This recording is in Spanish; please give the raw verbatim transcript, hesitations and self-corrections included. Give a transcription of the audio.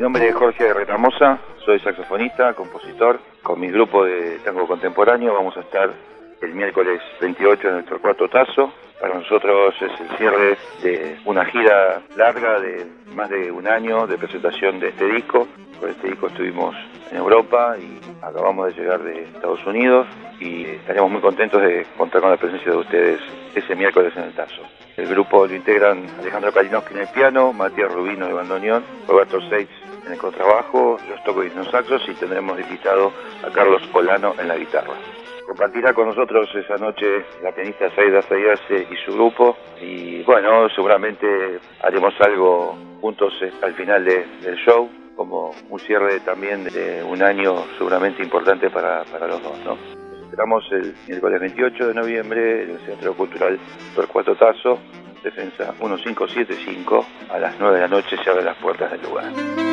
nombre es Jorge Retamosa, soy saxofonista, compositor. Con mi grupo de tango contemporáneo vamos a estar el miércoles veintiocho en el Torcuato Tasso. Para nosotros es el cierre de una gira larga de más de un año de presentación de este disco. Por este disco estuvimos en Europa y acabamos de llegar de Estados Unidos y estaremos muy contentos de contar con la presencia de ustedes ese miércoles en el Tasso. El grupo lo integran Alejandro Kalinowski en el piano, Matías Rubino en el bandoneón, Roberto Seitz en el contrabajo, los toco y los saxos, y tendremos invitado a Carlos Polano en la guitarra. Compartirá con nosotros esa noche la pianista Saida Sayase y su grupo, y bueno, seguramente haremos algo juntos al final de, del show, como un cierre también de un año seguramente importante para, para los dos, ¿no? Esperamos el miércoles veintiocho de noviembre en el Centro Cultural Torcuato Tasso, Defensa mil quinientos setenta y cinco, a las nueve de la noche se abren las puertas del lugar.